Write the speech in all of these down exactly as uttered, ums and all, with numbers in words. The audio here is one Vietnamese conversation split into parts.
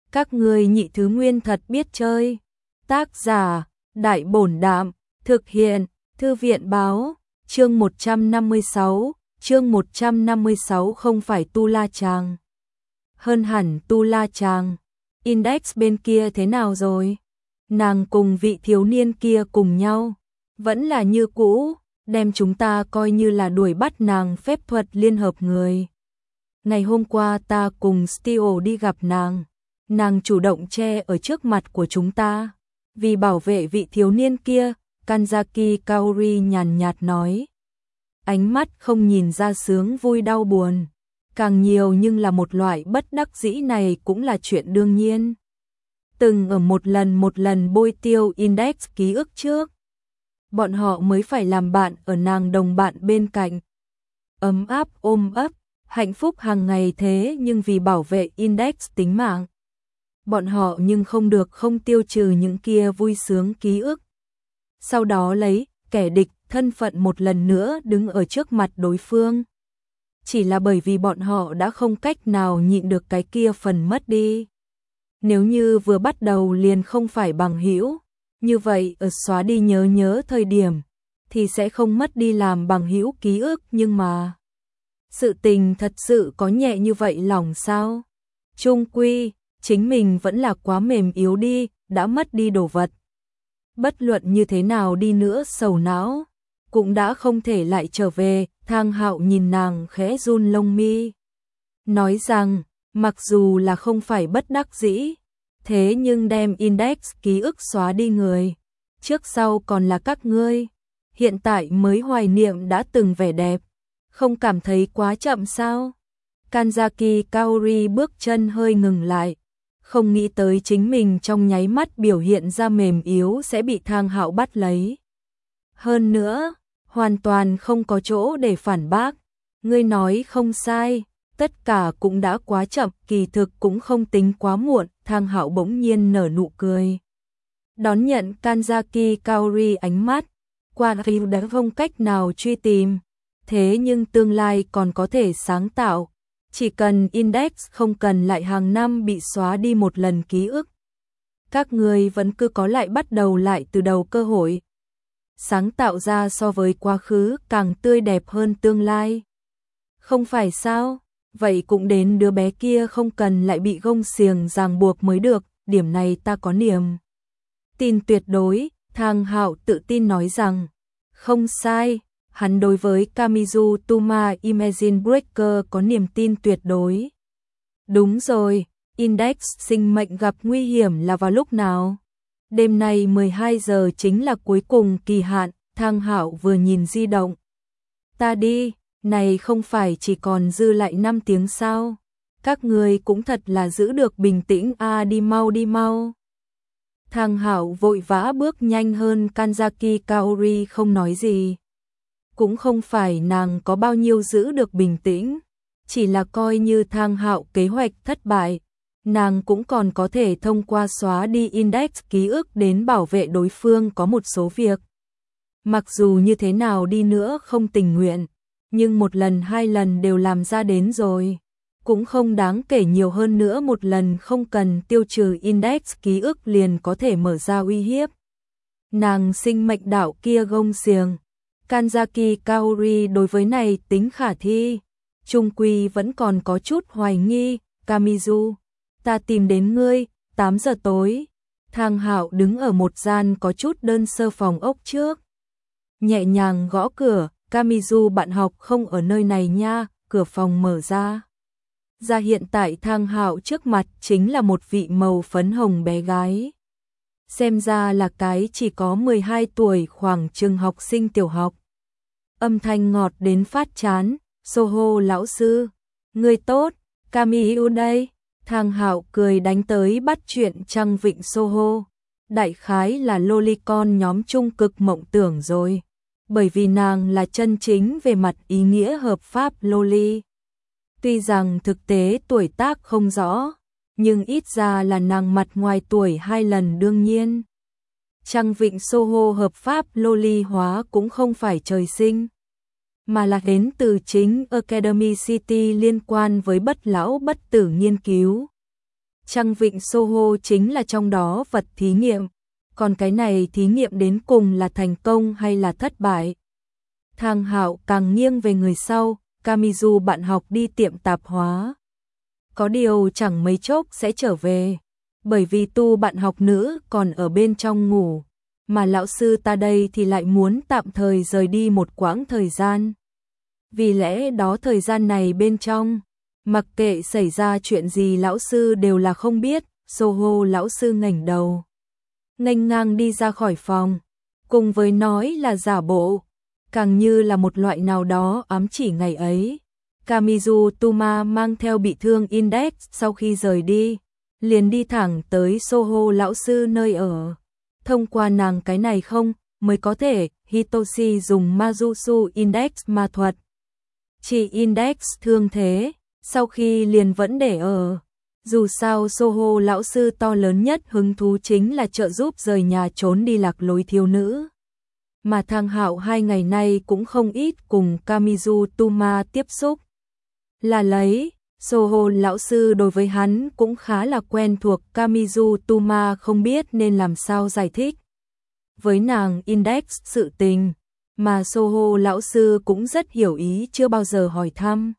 Các ngươi nhị thứ nguyên thật biết chơi. Tác giả, Đại Bổn Đạm, thực hiện, Thư viện Báo, chương một trăm năm mươi sáu, chương một trăm năm mươi sáu không phải Tu La Chàng. Hơn hẳn Tu La Chàng, Index bên kia thế nào rồi? Nàng cùng vị thiếu niên kia cùng nhau, vẫn là như cũ, đem chúng ta coi như là đuổi bắt nàng phép thuật liên hợp người. Ngày hôm qua ta cùng Steel đi gặp nàng, nàng chủ động che ở trước mặt của chúng ta, vì bảo vệ vị thiếu niên kia, Kanzaki Kaori nhàn nhạt nói. Ánh mắt không nhìn ra sướng vui đau buồn, càng nhiều nhưng là một loại bất đắc dĩ này cũng là chuyện đương nhiên. Từng ở một lần một lần bôi tiêu Index ký ức trước, bọn họ mới phải làm bạn ở nàng đồng bạn bên cạnh. Ấm áp ôm ấp, hạnh phúc hàng ngày thế nhưng vì bảo vệ Index tính mạng. Bọn họ nhưng không được không tiêu trừ những kia vui sướng ký ức. Sau đó lấy kẻ địch thân phận một lần nữa đứng ở trước mặt đối phương. Chỉ là bởi vì bọn họ đã không cách nào nhịn được cái kia phần mất đi. Nếu như vừa bắt đầu liền không phải bằng hữu, như vậy ở xóa đi nhớ nhớ thời điểm, thì sẽ không mất đi làm bằng hữu ký ức, nhưng mà sự tình thật sự có nhẹ như vậy lòng sao? Chung quy, chính mình vẫn là quá mềm yếu đi, đã mất đi đồ vật. Bất luận như thế nào đi nữa sầu não, cũng đã không thể lại trở về. Thang Hạo nhìn nàng khẽ run lông mi, nói rằng, mặc dù là không phải bất đắc dĩ, thế nhưng đem Index ký ức xóa đi người, trước sau còn là các ngươi, hiện tại mới hoài niệm đã từng vẻ đẹp, không cảm thấy quá chậm sao? Kanzaki Kaori bước chân hơi ngừng lại, không nghĩ tới chính mình trong nháy mắt biểu hiện ra mềm yếu sẽ bị Thang Hạo bắt lấy. Hơn nữa, hoàn toàn không có chỗ để phản bác, ngươi nói không sai, tất cả cũng đã quá chậm, kỳ thực cũng không tính quá muộn. Thang Hạo bỗng nhiên nở nụ cười, đón nhận Kanzaki Kaori ánh mắt, qua Ryu đã không cách nào truy tìm, thế nhưng tương lai còn có thể sáng tạo, chỉ cần Index không cần lại hàng năm bị xóa đi một lần ký ức. Các người vẫn cứ có lại bắt đầu lại từ đầu cơ hội, sáng tạo ra so với quá khứ càng tươi đẹp hơn tương lai. Không phải sao? Vậy cũng đến đứa bé kia không cần lại bị gông xiềng ràng buộc mới được, điểm này ta có niềm tin tuyệt đối. Thang Hạo tự tin nói rằng, không sai, hắn đối với Kamizu Tuma Imagine Breaker có niềm tin tuyệt đối. Đúng rồi, Index sinh mệnh gặp nguy hiểm là vào lúc nào? Đêm nay mười hai giờ chính là cuối cùng kỳ hạn. Thang Hạo vừa nhìn di động. Ta đi, này không phải chỉ còn dư lại năm tiếng sao? Các người cũng thật là giữ được bình tĩnh a, à, đi mau đi mau. Thang Hạo vội vã bước nhanh hơn. Kanzaki Kaori không nói gì. Cũng không phải nàng có bao nhiêu giữ được bình tĩnh, chỉ là coi như Thang Hạo kế hoạch thất bại, nàng cũng còn có thể thông qua xóa đi Index ký ức đến bảo vệ đối phương có một số việc. Mặc dù như thế nào đi nữa không tình nguyện, nhưng một lần hai lần đều làm ra đến rồi, cũng không đáng kể nhiều hơn nữa một lần không cần tiêu trừ Index ký ức liền có thể mở ra uy hiếp. Nàng sinh mệnh đạo kia gông xiềng, Kanzaki Kaori đối với này tính khả thi, chung quy vẫn còn có chút hoài nghi. Kamizu, ta tìm đến ngươi. Tám giờ tối, Thang Hạo đứng ở một gian có chút đơn sơ phòng ốc trước, nhẹ nhàng gõ cửa. Kamizu bạn học không ở nơi này nha. Cửa phòng mở ra, ra hiện tại Thang Hạo trước mặt chính là một vị màu phấn hồng bé gái, xem ra là cái chỉ có mười hai tuổi, khoảng chừng học sinh tiểu học. Âm thanh ngọt đến phát chán. Soho lão sư, người tốt, Kamiu đây. Thang Hạo cười đánh tới bắt chuyện Trăng Vịnh Soho, đại khái là lolicon nhóm trung cực mộng tưởng rồi, bởi vì nàng là chân chính về mặt ý nghĩa hợp pháp loli. Tuy rằng thực tế tuổi tác không rõ, nhưng ít ra là nàng mặt ngoài tuổi hai lần đương nhiên. Trăng Vịnh Soho hợp pháp loli hóa cũng không phải trời sinh, mà là đến từ chính Academy City liên quan với bất lão bất tử nghiên cứu. Trăng vịnh Soho chính là trong đó vật thí nghiệm, còn cái này thí nghiệm đến cùng là thành công hay là thất bại. Thang Hạo càng nghiêng về người sau, Kamizu bạn học đi tiệm tạp hóa. Có điều chẳng mấy chốc sẽ trở về, bởi vì tu bạn học nữ còn ở bên trong ngủ, mà lão sư ta đây thì lại muốn tạm thời rời đi một quãng thời gian. Vì lẽ đó thời gian này bên trong, mặc kệ xảy ra chuyện gì lão sư đều là không biết. Soho lão sư ngẩng đầu, nghênh ngang đi ra khỏi phòng, cùng với nói là giả bộ, càng như là một loại nào đó ám chỉ ngày ấy. Kamizu Tuma mang theo bị thương Index sau khi rời đi, liền đi thẳng tới Soho lão sư nơi ở. Thông qua nàng cái này không, mới có thể Hitoshi dùng Majutsu Index ma thuật. Chỉ Index thương thế, sau khi liền vẫn để ở. Dù sao Soho lão sư to lớn nhất hứng thú chính là trợ giúp rời nhà trốn đi lạc lối thiếu nữ. Mà Thang Hạo hai ngày nay cũng không ít cùng Kamizu Tuma tiếp xúc. Là lấy, Soho lão sư đối với hắn cũng khá là quen thuộc. Kamizu Tuma không biết nên làm sao giải thích với nàng Index sự tình, mà Soho lão sư cũng rất hiểu ý chưa bao giờ hỏi thăm.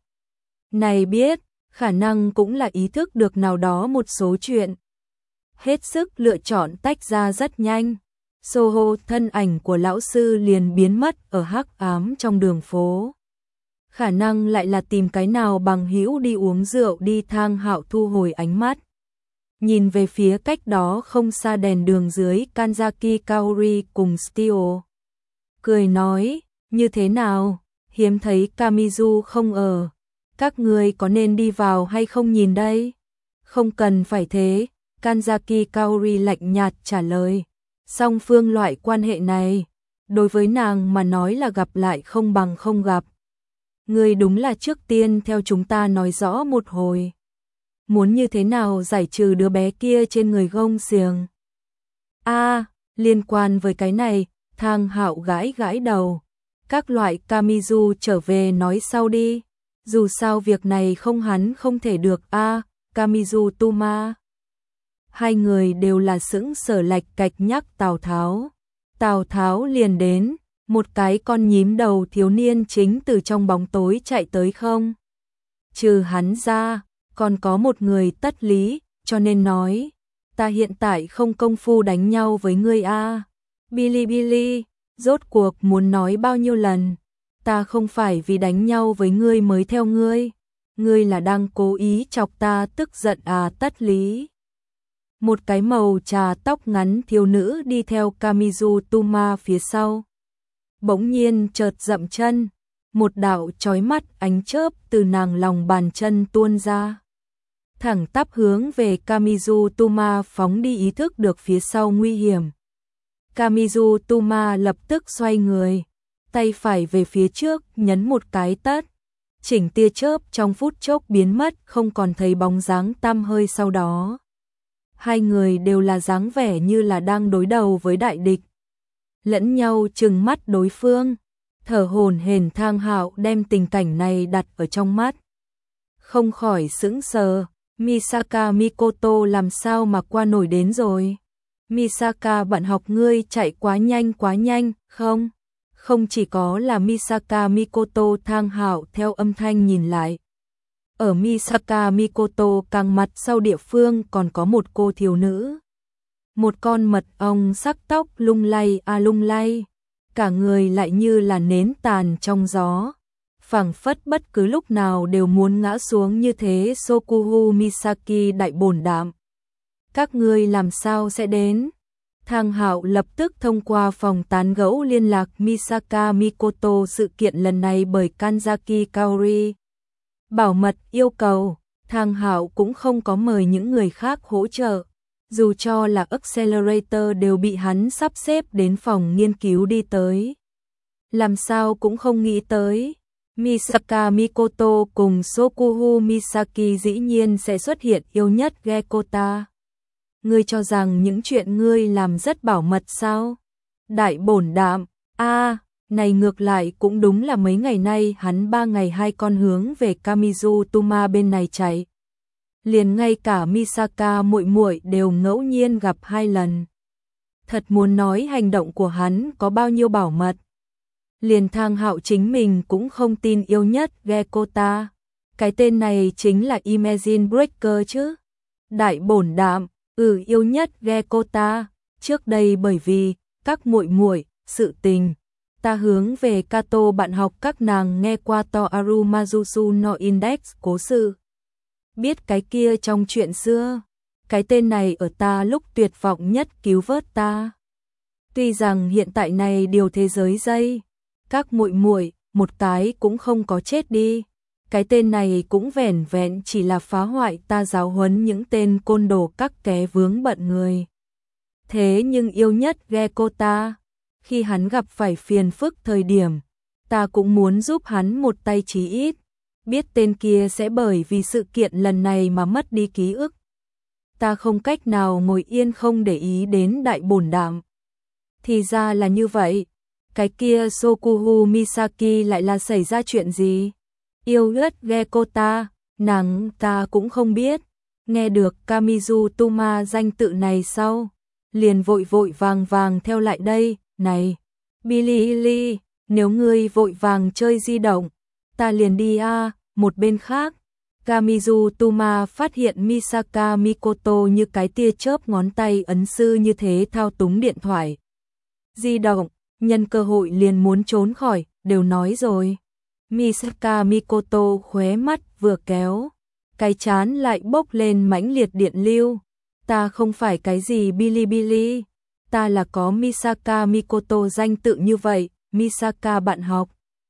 Này biết, khả năng cũng là ý thức được nào đó một số chuyện. Hết sức lựa chọn tách ra rất nhanh. Soho thân ảnh của lão sư liền biến mất ở hắc ám trong đường phố. Khả năng lại là tìm cái nào bằng hữu đi uống rượu đi. Thang Hạo thu hồi ánh mắt, nhìn về phía cách đó không xa đèn đường dưới Kanzaki Kaori cùng Steel. Cười nói, như thế nào, hiếm thấy Kamizu không ở. Các người có nên đi vào hay không nhìn đây? Không cần phải thế, Kanzaki Kaori lạnh nhạt trả lời. Song phương loại quan hệ này, đối với nàng mà nói là gặp lại không bằng không gặp. Người đúng là trước tiên theo chúng ta nói rõ một hồi. Muốn như thế nào giải trừ đứa bé kia trên người gông xiềng? A, à, liên quan với cái này, Thang Hạo gãi gãi đầu. Các loại Kamizu trở về nói sau đi. Dù sao việc này không hắn không thể được. A, à, Kamizu Tuma. Hai người đều là sững sờ lạch cạch nhắc Tào Tháo. Tào Tháo liền đến, một cái con nhím đầu thiếu niên chính từ trong bóng tối chạy tới không. Trừ hắn ra, còn có một người tất lý, cho nên nói, ta hiện tại không công phu đánh nhau với ngươi a. À. Billy Billy, rốt cuộc muốn nói bao nhiêu lần, ta không phải vì đánh nhau với ngươi mới theo ngươi, ngươi là đang cố ý chọc ta tức giận à. Tất lý. Một cái màu trà tóc ngắn thiếu nữ đi theo Kamizu Tuma phía sau. Bỗng nhiên chợt dậm chân, một đạo chói mắt ánh chớp từ nàng lòng bàn chân tuôn ra. Thẳng tắp hướng về Kamizu Tuma phóng đi, ý thức được phía sau nguy hiểm. Kamizu Tuma lập tức xoay người, tay phải về phía trước nhấn một cái tát. Chỉnh tia chớp trong phút chốc biến mất, không còn thấy bóng dáng tăm hơi sau đó. Hai người đều là dáng vẻ như là đang đối đầu với đại địch. Lẫn nhau trừng mắt đối phương, thở hổn hển. Thang Hạo đem tình cảnh này đặt ở trong mắt, không khỏi sững sờ. Misaka Mikoto làm sao mà qua nổi đến rồi? Misaka bạn học ngươi chạy quá nhanh quá nhanh, không? Không chỉ có là Misaka Mikoto. Thang Hạo theo âm thanh nhìn lại. Ở Misaka Mikoto càng mặt sau địa phương còn có một cô thiếu nữ. Một con mật ong sắc tóc lung lay a à lung lay, cả người lại như là nến tàn trong gió, phảng phất bất cứ lúc nào đều muốn ngã xuống như thế. Sokuhu Misaki đại bổn đạm, các ngươi làm sao sẽ đến? Thang Hạo lập tức thông qua phòng tán gẫu liên lạc Misaka Mikoto sự kiện lần này bởi Kanzaki Kaori. Bảo mật yêu cầu, Thang Hạo cũng không có mời những người khác hỗ trợ. Dù cho là Accelerator đều bị hắn sắp xếp đến phòng nghiên cứu đi tới. Làm sao cũng không nghĩ tới, Misaka Mikoto cùng Sokuhu Misaki dĩ nhiên sẽ xuất hiện yêu nhất Gekota. Ngươi cho rằng những chuyện ngươi làm rất bảo mật sao? Đại bổn đạm, a à, này ngược lại cũng đúng là mấy ngày nay hắn ba ngày hai con hướng về Kamizu Tuma bên này chạy. liền ngay cả Misaka muội muội đều ngẫu nhiên gặp hai lần. Thật muốn nói hành động của hắn có bao nhiêu bảo mật. Liền Thang Hạo chính mình cũng không tin yêu nhất Gekota. Cái tên này chính là Imagine Breaker chứ. Đại bổn đạm, ừ yêu nhất Gekota. Trước đây bởi vì các muội muội, sự tình, ta hướng về Kato bạn học các nàng nghe qua Toaru Mazusu no Index cố sự. Biết cái kia trong chuyện xưa, cái tên này ở ta lúc tuyệt vọng nhất cứu vớt ta. Tuy rằng hiện tại này điều thế giới dây, các muội muội một cái cũng không có chết đi. Cái tên này cũng vẻn vẹn chỉ là phá hoại ta giáo huấn những tên côn đồ các ké vướng bận người. Thế nhưng yêu nhất Gekota, khi hắn gặp phải phiền phức thời điểm, ta cũng muốn giúp hắn một tay chí ít. Biết tên kia sẽ bởi vì sự kiện lần này mà mất đi ký ức. Ta không cách nào ngồi yên không để ý đến đại bổn đạm. Thì ra là như vậy. Cái kia Sokuhu Misaki lại là xảy ra chuyện gì? Yêu nhất Gekota, nàng ta cũng không biết. Nghe được Kamizu Tuma danh tự này sau, liền vội vội vàng vàng theo lại đây. Này, Billy, nếu ngươi vội vàng chơi di động, ta liền đi a. À. Một bên khác, Kamizu Tuma phát hiện Misaka Mikoto như cái tia chớp ngón tay ấn sư như thế thao túng điện thoại di động, nhân cơ hội liền muốn trốn khỏi, đều nói rồi. Misaka Mikoto khóe mắt vừa kéo, cái chán lại bốc lên mãnh liệt điện lưu. Ta không phải cái gì Bilibili, ta là có Misaka Mikoto danh tự như vậy, Misaka bạn học.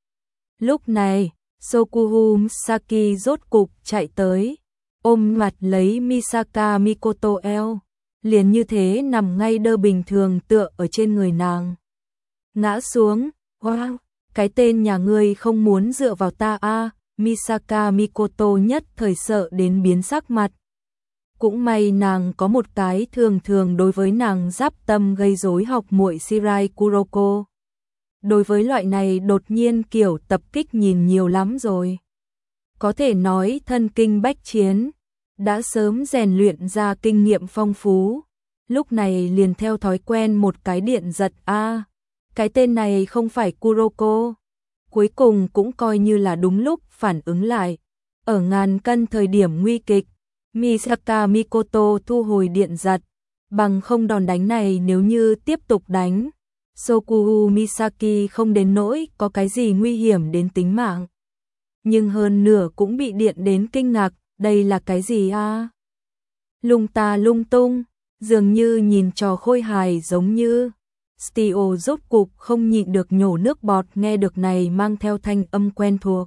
Lúc này, Sokuhu Saki rốt cục chạy tới, ôm mặt lấy Misaka Mikoto eo, liền như thế nằm ngay đơ bình thường tựa ở trên người nàng. Ngã xuống, wow, cái tên nhà ngươi không muốn dựa vào ta a. À, Misaka Mikoto nhất thời sợ đến biến sắc mặt. Cũng may nàng có một cái thường thường đối với nàng giáp tâm gây rối học muội Shirai Kuroko. Đối với loại này đột nhiên kiểu tập kích nhìn nhiều lắm rồi. Có thể nói thân kinh bách chiến, đã sớm rèn luyện ra kinh nghiệm phong phú. Lúc này liền theo thói quen một cái điện giật a. À, cái tên này không phải Kuroko. Cuối cùng cũng coi như là đúng lúc phản ứng lại. Ở ngàn cân thời điểm nguy kịch, Misaka Mikoto thu hồi điện giật. Bằng không đòn đánh này nếu như tiếp tục đánh, Sokuhu Misaki không đến nỗi có cái gì nguy hiểm đến tính mạng. Nhưng hơn nửa cũng bị điện đến kinh ngạc, đây là cái gì a? À? Lung ta lung tung, dường như nhìn trò khôi hài giống như. Stio rốt cục không nhịn được nhổ nước bọt nghe được này mang theo thanh âm quen thuộc.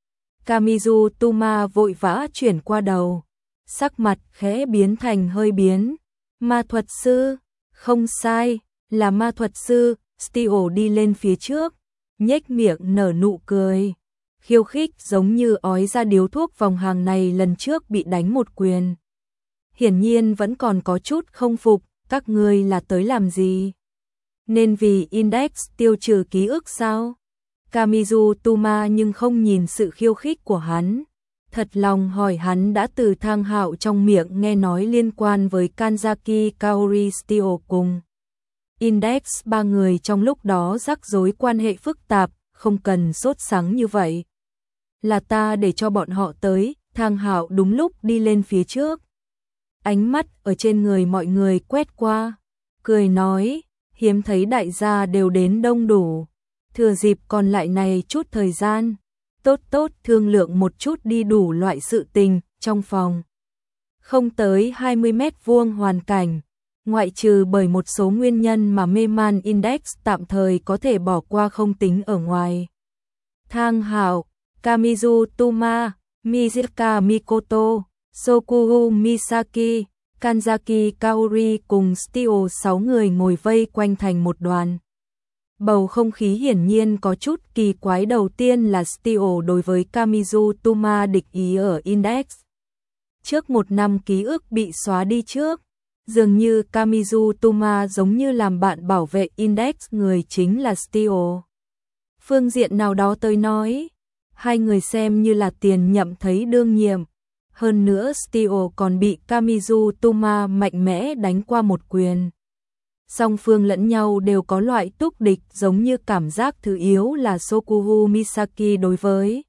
Kamizu Tuma vội vã chuyển qua đầu, sắc mặt khẽ biến thành hơi biến. Ma thuật sư, không sai, là ma thuật sư. Stio đi lên phía trước, nhếch miệng nở nụ cười, khiêu khích giống như ói ra điếu thuốc vòng hàng này lần trước bị đánh một quyền. Hiển nhiên vẫn còn có chút không phục, các ngươi là tới làm gì? Nên vì Index tiêu trừ ký ức sao? Kamizu Tuma nhưng không nhìn sự khiêu khích của hắn. Thật lòng hỏi hắn đã từ Thang Hạo trong miệng nghe nói liên quan với Kanzaki Kaori Stio cùng Index ba người trong lúc đó rắc rối quan hệ phức tạp, không cần sốt sắng như vậy. Là ta để cho bọn họ tới, Thang Hạo đúng lúc đi lên phía trước. Ánh mắt ở trên người mọi người quét qua, cười nói, hiếm thấy đại gia đều đến đông đủ. Thừa dịp còn lại này chút thời gian, tốt tốt thương lượng một chút đi đủ loại sự tình trong phòng. Không tới hai mươi mét vuông hoàn cảnh, ngoại trừ bởi một số nguyên nhân mà mê man Index tạm thời có thể bỏ qua không tính ở ngoài. Thang Hạo, Kamizu Tuma, Misaka Mikoto, Sokuhu Misaki, Kanzaki Kaori cùng Stio sáu người ngồi vây quanh thành một đoàn. Bầu không khí hiển nhiên có chút kỳ quái, đầu tiên là Stio đối với Kamizu Tuma địch ý ở Index. Trước một năm ký ức bị xóa đi trước, dường như Kamizu Tuma giống như làm bạn bảo vệ Index người chính là Stio. Phương diện nào đó tôi nói, hai người xem như là tiền nhậm thấy đương nhiệm. Hơn nữa Steel còn bị Kamizu Tuma mạnh mẽ đánh qua một quyền. Song phương lẫn nhau đều có loại túc địch, giống như cảm giác thứ yếu là Sokuhu Misaki đối với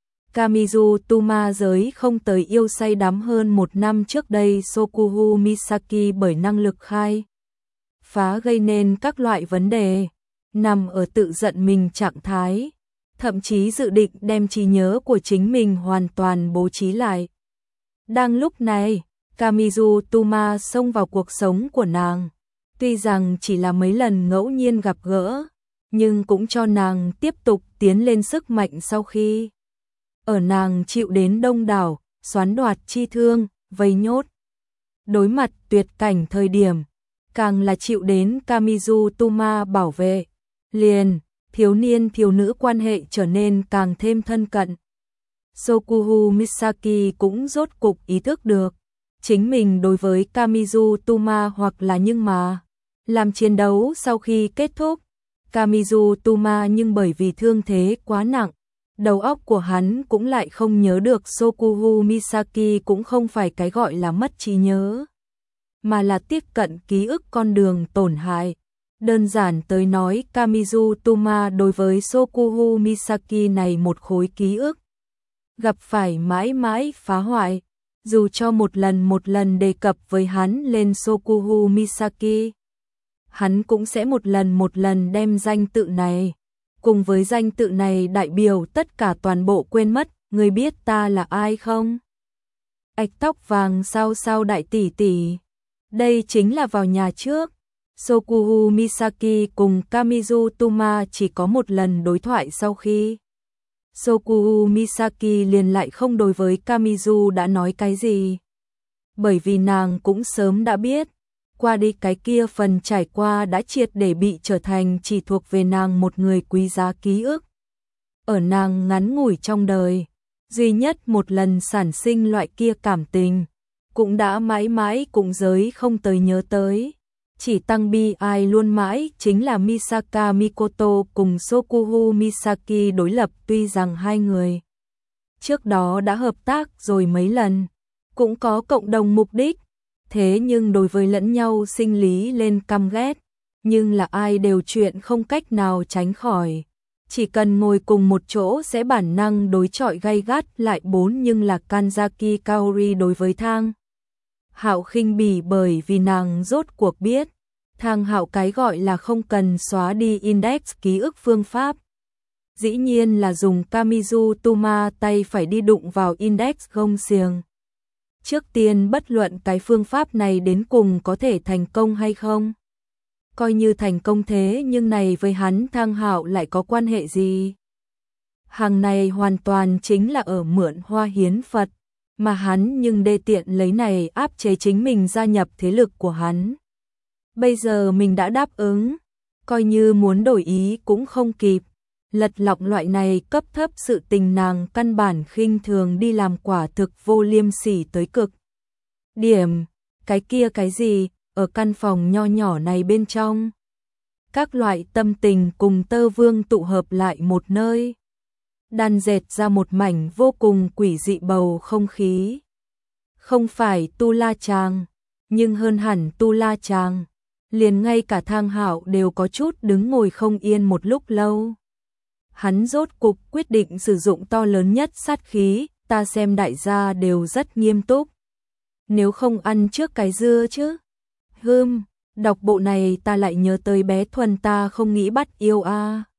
Kamizu Tuma giới không tới yêu say đắm hơn một năm trước đây. Sokuhu Misaki bởi năng lực khai phá gây nên các loại vấn đề, nằm ở tự giận mình trạng thái, thậm chí dự định đem trí nhớ của chính mình hoàn toàn bố trí lại. Đang lúc này, Kamizu Tuma xông vào cuộc sống của nàng. Tuy rằng chỉ là mấy lần ngẫu nhiên gặp gỡ, nhưng cũng cho nàng tiếp tục tiến lên sức mạnh sau khi ở nàng chịu đến đông đảo, xoán đoạt chi thương, vây nhốt. Đối mặt tuyệt cảnh thời điểm, càng là chịu đến Kamizu Tuma bảo vệ, liền, thiếu niên thiếu nữ quan hệ trở nên càng thêm thân cận. Sokuhu Misaki cũng rốt cục ý thức được, chính mình đối với Kamizu Tuma hoặc là nhưng mà, làm chiến đấu sau khi kết thúc, Kamizu Tuma nhưng bởi vì thương thế quá nặng, đầu óc của hắn cũng lại không nhớ được. Sokuhu Misaki cũng không phải cái gọi là mất trí nhớ, mà là tiếp cận ký ức con đường tổn hại. Đơn giản tới nói, Kamizu Tuma đối với Sokuhu Misaki này một khối ký ức, gặp phải mãi mãi phá hoại, dù cho một lần một lần đề cập với hắn lên Sokuhu Misaki, hắn cũng sẽ một lần một lần đem danh tự này, cùng với danh tự này đại biểu tất cả toàn bộ quên mất. Người biết ta là ai không? Ạch tóc vàng sao sao đại tỷ tỷ. Đây chính là vào nhà trước, Sokuhu Misaki cùng Kamizu Tuma chỉ có một lần đối thoại sau khi Sokuhu Misaki liền lại không đối với Kamizu đã nói cái gì. Bởi vì nàng cũng sớm đã biết, qua đi cái kia phần trải qua đã triệt để bị trở thành chỉ thuộc về nàng một người quý giá ký ức. Ở nàng ngắn ngủi trong đời, duy nhất một lần sản sinh loại kia cảm tình, cũng đã mãi mãi cũng giới không tới nhớ tới. Chỉ tăng bi ai luôn mãi chính là Misaka Mikoto cùng Sokuhu Misaki đối lập. Tuy rằng hai người trước đó đã hợp tác rồi mấy lần, cũng có cộng đồng mục đích, thế nhưng đối với lẫn nhau sinh lý lên căm ghét, nhưng là ai đều chuyện không cách nào tránh khỏi. Chỉ cần ngồi cùng một chỗ sẽ bản năng đối chọi gay gắt lại. Bốn nhưng là Kanzaki Kaori đối với Thang Hạo khinh bỉ, bởi vì nàng rốt cuộc biết Thang Hạo cái gọi là không cần xóa đi index ký ức phương pháp, dĩ nhiên là dùng Kamizu Tuma tay phải đi đụng vào index gông xiềng. Trước tiên bất luận cái phương pháp này đến cùng có thể thành công hay không, coi như thành công thế nhưng này với hắn Thang Hạo lại có quan hệ gì? Hàng này hoàn toàn chính là ở mượn hoa hiến Phật, mà hắn nhưng đê tiện lấy này áp chế chính mình gia nhập thế lực của hắn. Bây giờ mình đã đáp ứng, coi như muốn đổi ý cũng không kịp. Lật lọng loại này cấp thấp sự tình nàng căn bản khinh thường đi làm, quả thực vô liêm sỉ tới cực điểm. Cái kia cái gì, ở căn phòng nho nhỏ này bên trong, các loại tâm tình cùng Tơ Vương tụ hợp lại một nơi, đan dệt ra một mảnh vô cùng quỷ dị bầu không khí. Không phải Tu La Chàng, nhưng hơn hẳn Tu La Chàng, liền ngay cả Thang Hạo đều có chút đứng ngồi không yên một lúc lâu. Hắn rốt cục quyết định sử dụng to lớn nhất sát khí. Ta xem đại gia đều rất nghiêm túc, nếu không ăn trước cái dưa chứ. Hừm, đọc bộ này ta lại nhớ tới bé Thuần, ta không nghĩ bắt yêu a. À.